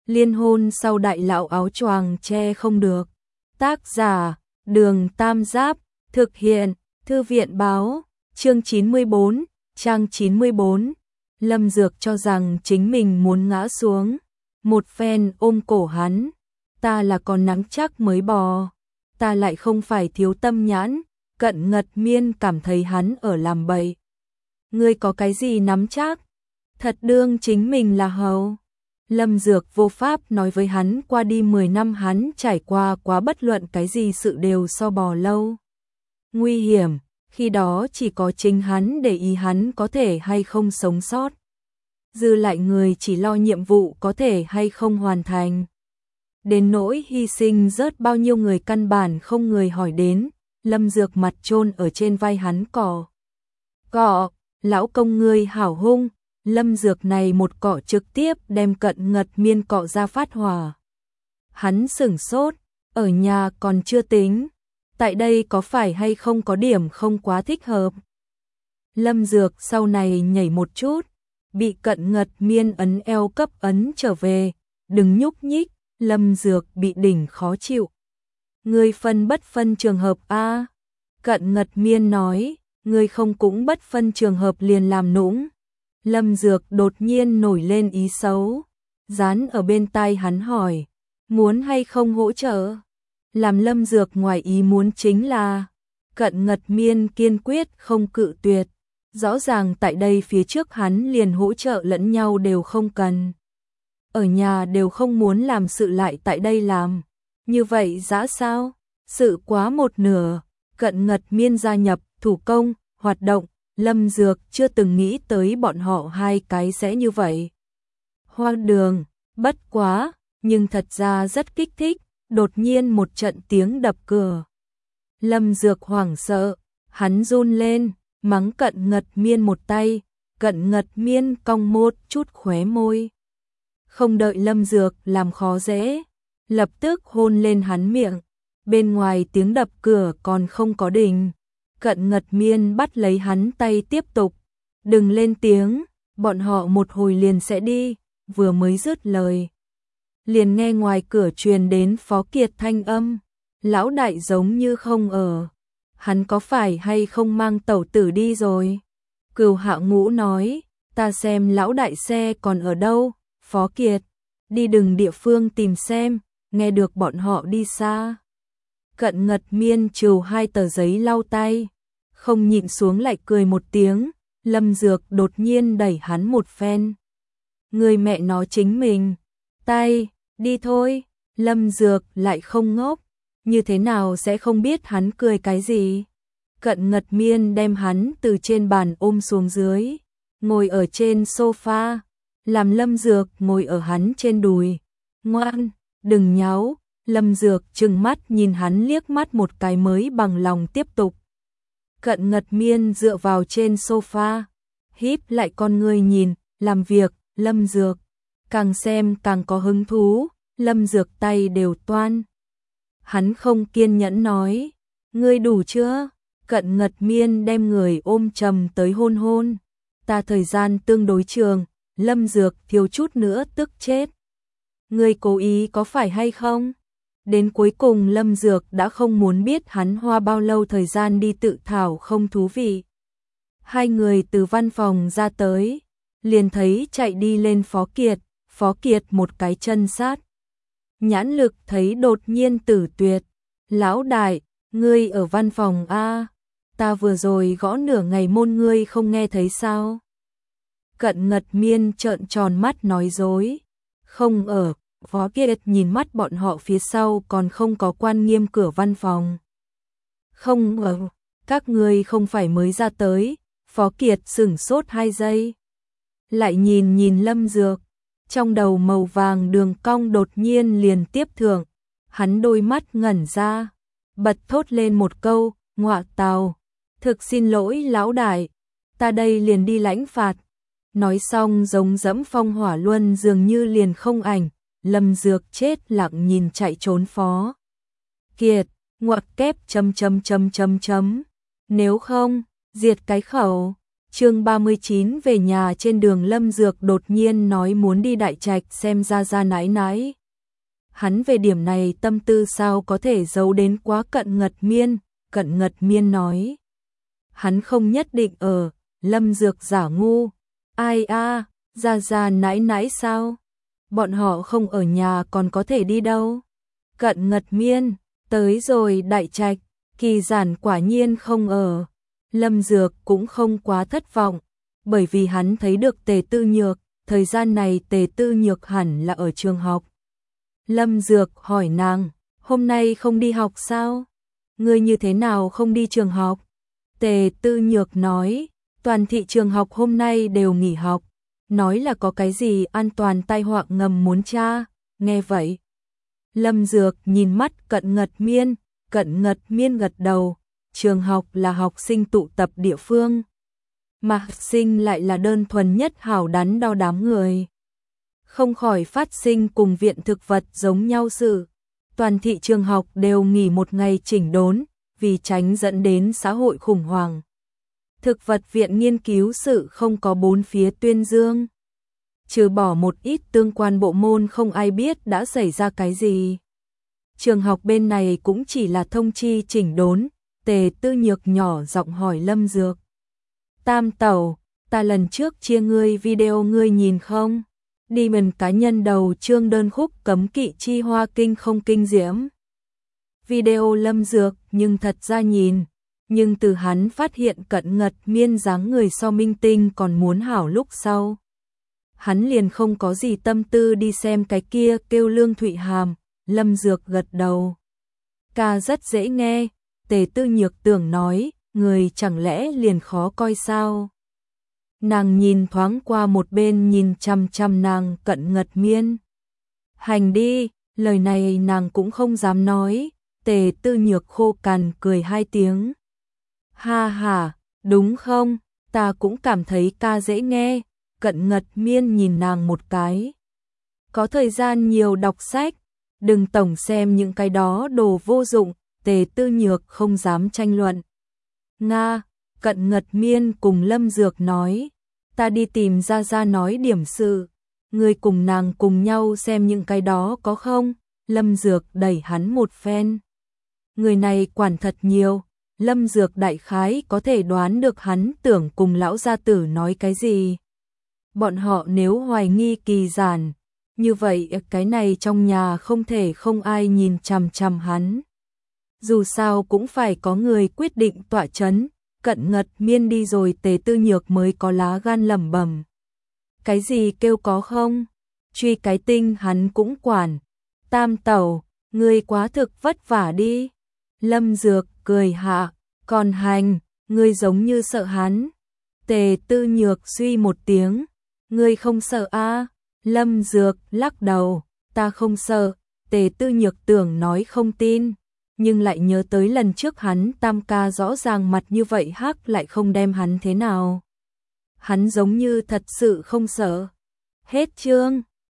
Liên hôn sau đại lão áo choàng che không được. Tác giả, Đường Tam Giáp, thực hiện, Thư viện báo, chương 94, trang 94. Lâm Dược cho rằng chính mình muốn ngã xuống. Một phen ôm cổ hắn. Ta là con nắm chắc mới bò. Ta lại không phải thiếu tâm nhãn. Cận Ngật Miên cảm thấy hắn ở làm bậy. Ngươi có cái gì nắm chắc? Thật đương chính mình là hầu. Lâm Dược vô pháp nói với hắn qua đi 10 năm hắn trải qua quá bất luận cái gì sự đều so bò lâu. Nguy hiểm, khi đó chỉ có chính hắn để ý hắn có thể hay không sống sót. Dư lại người chỉ lo nhiệm vụ có thể hay không hoàn thành. Đến nỗi hy sinh rớt bao nhiêu người căn bản không người hỏi đến. Lâm Dược mặt chôn ở trên vai hắn cọ. Lão công ngươi hảo hung. Lâm Dược này một cọ trực tiếp đem Cận Ngật Miên cọ ra phát hỏa. Hắn sửng sốt, ở nhà còn chưa tính. Tại đây có phải hay không có điểm không quá thích hợp. Lâm Dược sau này nhảy một chút, bị Cận Ngật Miên ấn eo cấp ấn trở về, đừng nhúc nhích. Lâm Dược bị đỉnh khó chịu. Ngươi phân bất phân trường hợp a? Cận Ngật Miên nói, ngươi không cũng bất phân trường hợp liền làm nũng. Lâm Dược đột nhiên nổi lên ý xấu, dán ở bên tai hắn hỏi, muốn hay không hỗ trợ? Làm Lâm Dược ngoài ý muốn chính là, Cận Ngật Miên kiên quyết không cự tuyệt, rõ ràng tại đây phía trước hắn liền hỗ trợ lẫn nhau đều không cần. Ở nhà đều không muốn làm sự lại tại đây làm, như vậy dã sao? Sự quá một nửa, Cận Ngật Miên gia nhập thủ công, hoạt động. Lâm Dược chưa từng nghĩ tới bọn họ hai cái sẽ như vậy. Hoang đường, bất quá, nhưng thật ra rất kích thích, đột nhiên một trận tiếng đập cửa. Lâm Dược hoảng sợ, hắn run lên, mắng Cận Ngật Miên một tay, Cận Ngật Miên cong một chút khóe môi. Không đợi Lâm Dược làm khó dễ, lập tức hôn lên hắn miệng, bên ngoài tiếng đập cửa còn không có đình. Cận Ngật Miên bắt lấy hắn tay tiếp tục, đừng lên tiếng, bọn họ một hồi liền sẽ đi, vừa mới dứt lời. Liền nghe ngoài cửa truyền đến Phó Kiệt thanh âm, lão đại giống như không ở, hắn có phải hay không mang tẩu tử đi rồi? Cửu Hạo Ngũ nói, ta xem lão đại xe còn ở đâu, Phó Kiệt, đi đừng địa phương tìm xem, nghe được bọn họ đi xa. Cận Ngật Miên trừ hai tờ giấy lau tay, không nhịn xuống lại cười một tiếng. Lâm Dược đột nhiên đẩy hắn một phen. Người mẹ nó chính mình, tay, đi thôi. Lâm Dược lại không ngốc, như thế nào sẽ không biết hắn cười cái gì. Cận Ngật Miên đem hắn từ trên bàn ôm xuống dưới, ngồi ở trên sofa, làm Lâm Dược ngồi ở hắn trên đùi. Ngoan, đừng nháo. Lâm Dược trừng mắt nhìn hắn liếc mắt một cái mới bằng lòng tiếp tục. Cận Ngật Miên dựa vào trên sofa, híp lại con ngươi nhìn, làm việc. Lâm Dược càng xem càng có hứng thú, Lâm Dược tay đều toan. Hắn không kiên nhẫn nói, ngươi đủ chưa? Cận Ngật Miên đem người ôm chầm tới hôn hôn. Ta thời gian tương đối trường. Lâm Dược thiếu chút nữa tức chết. Ngươi cố ý có phải hay không? Đến cuối cùng Lâm Dược đã không muốn biết hắn hoa bao lâu thời gian đi tự thảo không thú vị. Hai người từ văn phòng ra tới, liền thấy chạy đi lên Phó Kiệt một cái chân sát. Nhãn Lực thấy đột nhiên tử tuyệt. Lão đại, ngươi ở văn phòng a? Ta vừa rồi gõ nửa ngày môn ngươi không nghe thấy sao? Cận Ngật Miên trợn tròn mắt nói dối. Không ở. Phó Kiệt nhìn mắt bọn họ phía sau còn không có quan nghiêm cửa văn phòng. Không ở, các ngươi không phải mới ra tới. Phó Kiệt sửng sốt 2 giây. Lại nhìn Lâm Dược, trong đầu màu vàng đường cong đột nhiên liền tiếp thượng. Hắn đôi mắt ngẩn ra, bật thốt lên một câu, ngọa tào. Thực xin lỗi lão đại, ta đây liền đi lãnh phạt. Nói xong giống dẫm phong hỏa luân dường như liền không ảnh. Lâm Dược chết lặng nhìn chạy trốn Phó Kiệt, ngoặc kép ... Nếu không, diệt cái khẩu. Chương 39 về nhà trên đường Lâm Dược đột nhiên nói muốn đi Đại Trạch xem Gia Gia nãi nãi. Hắn về điểm này tâm tư sao có thể giấu đến quá Cận Ngật Miên nói. Hắn không nhất định ở, Lâm Dược giả ngu. Ai a, Gia Gia nãi nãi sao? Bọn họ không ở nhà còn có thể đi đâu? Cận Ngật Miên, tới rồi Đại Trạch, Kỳ Giản quả nhiên không ở. Lâm Dược cũng không quá thất vọng, bởi vì hắn thấy được Tề Tư Nhược, thời gian này Tề Tư Nhược hẳn là ở trường học. Lâm Dược hỏi nàng, hôm nay không đi học sao? Ngươi như thế nào không đi trường học? Tề Tư Nhược nói, toàn thị trường học hôm nay đều nghỉ học, nói là có cái gì an toàn tai họa ngầm muốn tra, nghe vậy. Lâm Dược nhìn mắt Cận Ngật Miên gật đầu, trường học là học sinh tụ tập địa phương, mà học sinh lại là đơn thuần nhất hảo đắn đo đám người. Không khỏi phát sinh cùng viện thực vật giống nhau sự. Toàn thị trường học đều nghỉ một ngày chỉnh đốn, vì tránh dẫn đến xã hội khủng hoảng. Thực vật viện nghiên cứu sự không có bốn phía tuyên dương. Trừ bỏ một ít tương quan bộ môn không ai biết đã xảy ra cái gì. Trường học bên này cũng chỉ là thông chi chỉnh đốn. Tề Tư Nhược nhỏ giọng hỏi Lâm Dược. Tam tẩu, ta lần trước chia ngươi video ngươi nhìn không? Đi mình cá nhân đầu chương đơn khúc cấm kỵ chi hoa kinh không kinh diễm. Video Lâm Dược nhưng thật ra nhìn, nhưng từ hắn phát hiện Cận Ngật Miên dáng người so minh tinh còn muốn hảo lúc sau. Hắn liền không có gì tâm tư đi xem cái kia kêu Lương Thụy Hàm, Lâm Dược gật đầu. Ca rất dễ nghe, Tề Tư Nhược tưởng nói, người chẳng lẽ liền khó coi sao? Nàng nhìn thoáng qua một bên nhìn chăm chăm nàng Cận Ngật Miên. Hành đi, lời này nàng cũng không dám nói, Tề Tư Nhược khô cằn cười hai tiếng. Ha ha, đúng không, ta cũng cảm thấy ca dễ nghe, Cận Ngật Miên nhìn nàng một cái. Có thời gian nhiều đọc sách, đừng tổng xem những cái đó đồ vô dụng, Tề Tư Nhược không dám tranh luận. Nga, Cận Ngật Miên cùng Lâm Dược nói, ta đi tìm Gia Gia nói điểm sự, ngươi cùng nàng cùng nhau xem những cái đó có không? Lâm Dược đẩy hắn một phen. Người này quản thật nhiều, Lâm Dược đại khái có thể đoán được hắn tưởng cùng lão gia tử nói cái gì. Bọn họ nếu hoài nghi Kỳ Giản, như vậy cái này trong nhà không thể không ai nhìn chằm chằm hắn. Dù sao cũng phải có người quyết định tọa chấn. Cận Ngật Miên đi rồi Tề Tư Nhược mới có lá gan lẩm bẩm. Cái gì kêu có không? Truy cái tinh hắn cũng quản. Tam tẩu, ngươi quá thực vất vả đi. Lâm Dược cười hạ, còn hành, ngươi giống như sợ hắn. Tề Tư Nhược suy một tiếng, ngươi không sợ a? Lâm Dược lắc đầu, ta không sợ. Tề Tư Nhược tưởng nói không tin, nhưng lại nhớ tới lần trước hắn Tam ca rõ ràng mặt như vậy hắc lại không đem hắn thế nào. Hắn giống như thật sự không sợ. Hết chương.